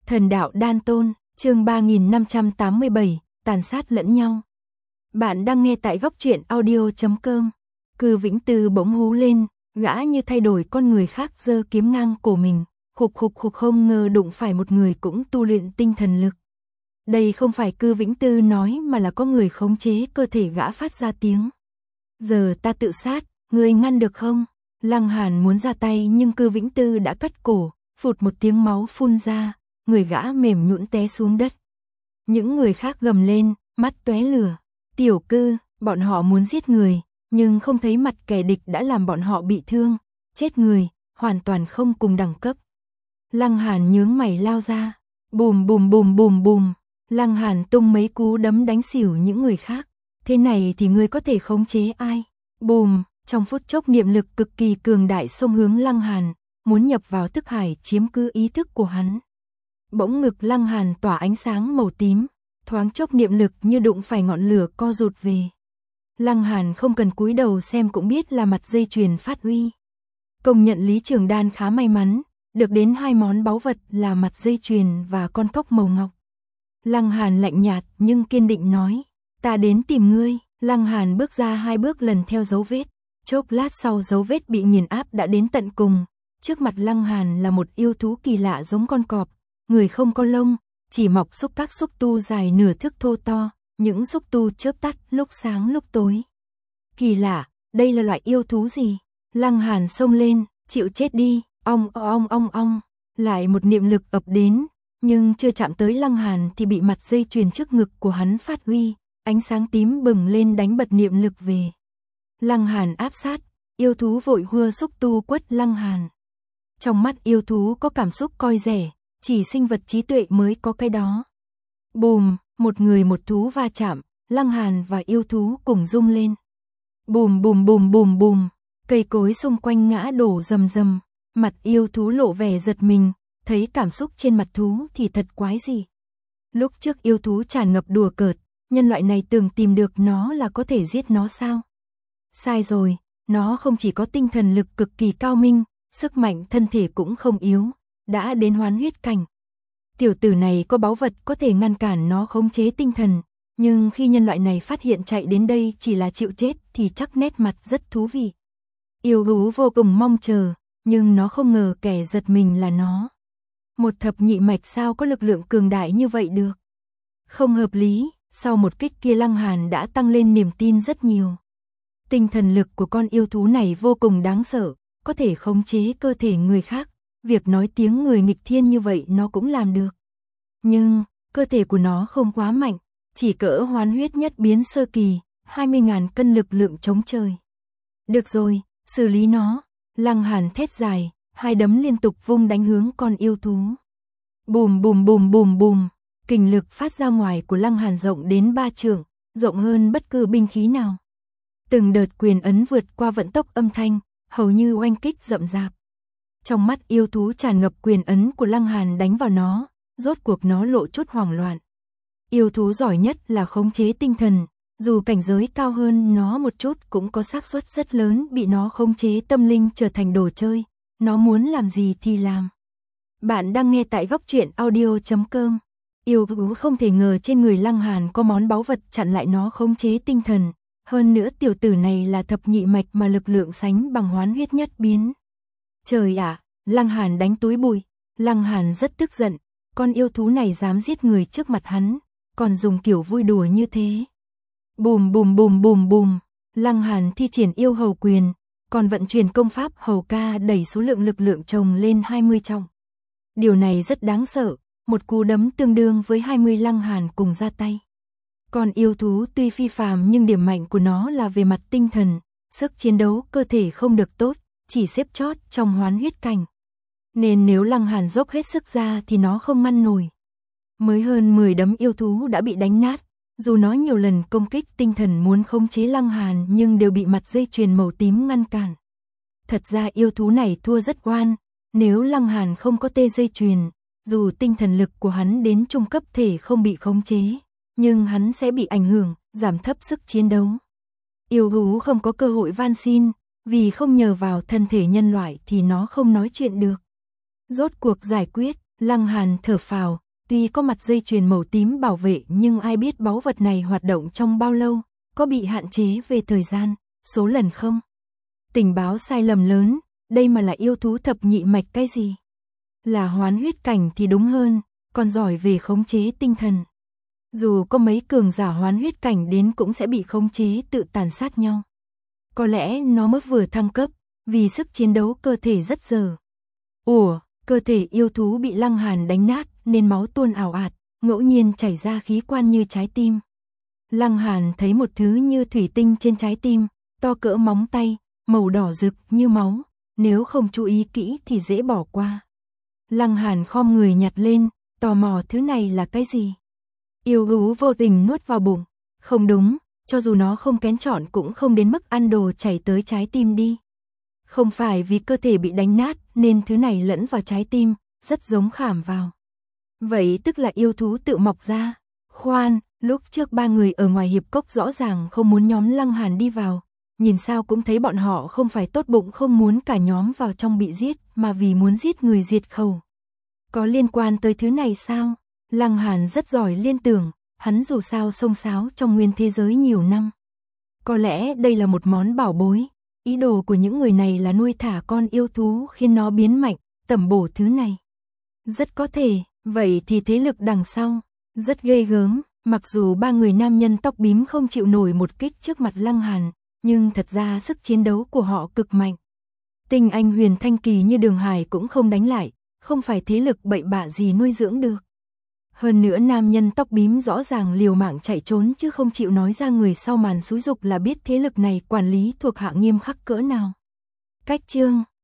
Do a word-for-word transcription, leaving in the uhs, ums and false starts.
Thần đạo đan tôn, chương ba nghìn năm trăm tám mươi bảy, tàn sát lẫn nhau. Bạn đang nghe tại góc truyện audio chấm com. Cư Vĩnh Tư bỗng hú lên, gã như thay đổi con người khác giơ kiếm ngang cổ mình, khục khục khục không ngờ đụng phải một người cũng tu luyện tinh thần lực. Đây không phải Cư Vĩnh Tư nói mà là có người khống chế cơ thể gã phát ra tiếng. Giờ ta tự sát, ngươi ngăn được không? Lăng Hàn muốn ra tay nhưng Cư Vĩnh Tư đã cắt cổ, phụt một tiếng máu phun ra, người gã mềm nhũn té xuống đất. Những người khác gầm lên, mắt tóe lửa. Tiểu Cư, bọn họ muốn giết người, nhưng không thấy mặt kẻ địch đã làm bọn họ bị thương, chết người, hoàn toàn không cùng đẳng cấp. Lăng Hàn nhướng mày lao ra, bùm bùm bùm bùm bùm, Lăng Hàn tung mấy cú đấm đánh xỉu những người khác. Thế này thì ngươi có thể khống chế ai? Bùm, trong phút chốc niệm lực cực kỳ cường đại xông hướng Lăng Hàn, muốn nhập vào thức hải chiếm cứ ý thức của hắn. Bỗng ngực Lăng Hàn tỏa ánh sáng màu tím, thoáng chốc niệm lực như đụng phải ngọn lửa co rụt về. Lăng Hàn không cần cúi đầu xem cũng biết là mặt dây chuyền phát huy. Công nhận Lý Trường Đan khá may mắn, được đến hai món báu vật là mặt dây chuyền và con cốc màu ngọc. Lăng Hàn lạnh nhạt nhưng kiên định nói, ta đến tìm ngươi. Lăng Hàn bước ra hai bước lần theo dấu vết, chốc lát sau dấu vết bị nghiền áp đã đến tận cùng. Trước mặt Lăng Hàn là một yêu thú kỳ lạ giống con cọp, người không có lông, chỉ mọc xúc các xúc tu dài nửa thước thô to, những xúc tu chớp tắt lúc sáng lúc tối. Kỳ lạ, đây là loại yêu thú gì? Lăng Hàn xông lên, chịu chết đi, ong ong ong ong, lại một niệm lực ập đến, nhưng chưa chạm tới Lăng Hàn thì bị mặt dây chuyền trước ngực của hắn phát huy, ánh sáng tím bừng lên đánh bật niệm lực về. Lăng Hàn áp sát, yêu thú vội hua xúc tu quất Lăng Hàn. Trong mắt yêu thú có cảm xúc coi rẻ, chỉ sinh vật trí tuệ mới có cái đó. Bùm, một người một thú va chạm, Lăng Hàn và yêu thú cùng rung lên. Bùm bùm bùm bùm bùm, cây cối xung quanh ngã đổ rầm rầm, mặt yêu thú lộ vẻ giật mình, thấy cảm xúc trên mặt thú thì thật quái gì. Lúc trước yêu thú tràn ngập đùa cợt, nhân loại này tưởng tìm được nó là có thể giết nó sao? Sai rồi, nó không chỉ có tinh thần lực cực kỳ cao minh, sức mạnh thân thể cũng không yếu, đã đến hoán huyết cảnh. Tiểu tử này có báu vật có thể ngăn cản nó khống chế tinh thần, nhưng khi nhân loại này phát hiện chạy đến đây chỉ là chịu chết thì chắc nét mặt rất thú vị. Yêu thú vô cùng mong chờ, nhưng nó không ngờ kẻ giật mình là nó. Một thập nhị mạch sao có lực lượng cường đại như vậy được? Không hợp lý, sau một kích kia Lăng Hàn đã tăng lên niềm tin rất nhiều. Tinh thần lực của con yêu thú này vô cùng đáng sợ, có thể khống chế cơ thể người khác, việc nói tiếng người nghịch thiên như vậy nó cũng làm được. Nhưng, cơ thể của nó không quá mạnh, chỉ cỡ hoán huyết nhất biến sơ kỳ, hai mươi nghìn cân lực lượng chống trời. Được rồi, xử lý nó. Lăng Hàn thét dài, hai đấm liên tục vung đánh hướng con yêu thú. Bùm bùm bùm bùm bùm, kình lực phát ra ngoài của Lăng Hàn rộng đến ba trượng, rộng hơn bất cứ binh khí nào. Từng đợt quyền ấn vượt qua vận tốc âm thanh, hầu như oanh kích rậm rạp. Trong mắt yêu thú tràn ngập quyền ấn của Lăng Hàn đánh vào nó, rốt cuộc nó lộ chút hoảng loạn. Yêu thú giỏi nhất là khống chế tinh thần, dù cảnh giới cao hơn nó một chút cũng có xác suất rất lớn bị nó khống chế tâm linh trở thành đồ chơi, nó muốn làm gì thì làm. Bạn đang nghe tại góc truyện audio chấm com. Yêu thú không thể ngờ trên người Lăng Hàn có món báu vật chặn lại nó khống chế tinh thần, hơn nữa tiểu tử này là thập nhị mạch mà lực lượng sánh bằng hoán huyết nhất biến. Trời ạ, à, Lăng Hàn đánh túi bụi. Lăng Hàn rất tức giận, con yêu thú này dám giết người trước mặt hắn, còn dùng kiểu vui đùa như thế. Bùm bùm bùm bùm bùm, Lăng Hàn thi triển yêu hầu quyền, còn vận chuyển công pháp hầu ca đẩy số lượng lực lượng chồng lên hai mươi trọng. Điều này rất đáng sợ, một cú đấm tương đương với hai mươi Lăng Hàn cùng ra tay. Còn yêu thú tuy phi phàm nhưng điểm mạnh của nó là về mặt tinh thần, sức chiến đấu cơ thể không được tốt, chỉ xếp chót trong hoán huyết cảnh. Nên nếu Lăng Hàn dốc hết sức ra thì nó không ngăn nổi. Mới hơn mười đấm yêu thú đã bị đánh nát, dù nó nhiều lần công kích tinh thần muốn khống chế Lăng Hàn nhưng đều bị mặt dây chuyền màu tím ngăn cản. Thật ra yêu thú này thua rất oan, nếu Lăng Hàn không có tê dây chuyền, dù tinh thần lực của hắn đến trung cấp thể không bị khống chế, nhưng hắn sẽ bị ảnh hưởng, giảm thấp sức chiến đấu. Yêu thú không có cơ hội van xin, vì không nhờ vào thân thể nhân loại thì nó không nói chuyện được. Rốt cuộc giải quyết, Lăng Hàn thở phào, tuy có mặt dây chuyền màu tím bảo vệ nhưng ai biết báu vật này hoạt động trong bao lâu, có bị hạn chế về thời gian, số lần không? Tình báo sai lầm lớn, đây mà là yêu thú thập nhị mạch cái gì? Là hoán huyết cảnh thì đúng hơn, còn giỏi về khống chế tinh thần. Dù có mấy cường giả hoán huyết cảnh đến cũng sẽ bị khống chế tự tàn sát nhau. Có lẽ nó mới vừa thăng cấp, vì sức chiến đấu cơ thể rất dở. Ủa, cơ thể yêu thú bị Lăng Hàn đánh nát nên máu tuôn ảo ạt, ngẫu nhiên chảy ra khí quan như trái tim. Lăng Hàn thấy một thứ như thủy tinh trên trái tim, to cỡ móng tay, màu đỏ rực như máu, nếu không chú ý kỹ thì dễ bỏ qua. Lăng Hàn khom người nhặt lên, tò mò thứ này là cái gì? Yêu thú vô tình nuốt vào bụng, không đúng, cho dù nó không kén chọn cũng không đến mức ăn đồ chảy tới trái tim đi. Không phải vì cơ thể bị đánh nát nên thứ này lẫn vào trái tim, rất giống khảm vào. Vậy tức là yêu thú tự mọc ra. Khoan, lúc trước ba người ở ngoài hiệp cốc rõ ràng không muốn nhóm Lăng Hàn đi vào, nhìn sao cũng thấy bọn họ không phải tốt bụng không muốn cả nhóm vào trong bị giết, mà vì muốn giết người diệt khẩu. Có liên quan tới thứ này sao? Lăng Hàn rất giỏi liên tưởng, hắn dù sao xông xáo trong nguyên thế giới nhiều năm. Có lẽ đây là một món bảo bối, ý đồ của những người này là nuôi thả con yêu thú khiến nó biến mạnh, tẩm bổ thứ này. Rất có thể, vậy thì thế lực đằng sau, rất ghê gớm, mặc dù ba người nam nhân tóc bím không chịu nổi một kích trước mặt Lăng Hàn, nhưng thật ra sức chiến đấu của họ cực mạnh. Tinh anh huyền thanh kỳ như Đường Hải cũng không đánh lại, không phải thế lực bậy bạ gì nuôi dưỡng được. Hơn nữa nam nhân tóc bím rõ ràng liều mạng chạy trốn chứ không chịu nói ra người sau màn xúi dục là biết thế lực này quản lý thuộc hạ nghiêm khắc cỡ nào. Cách chương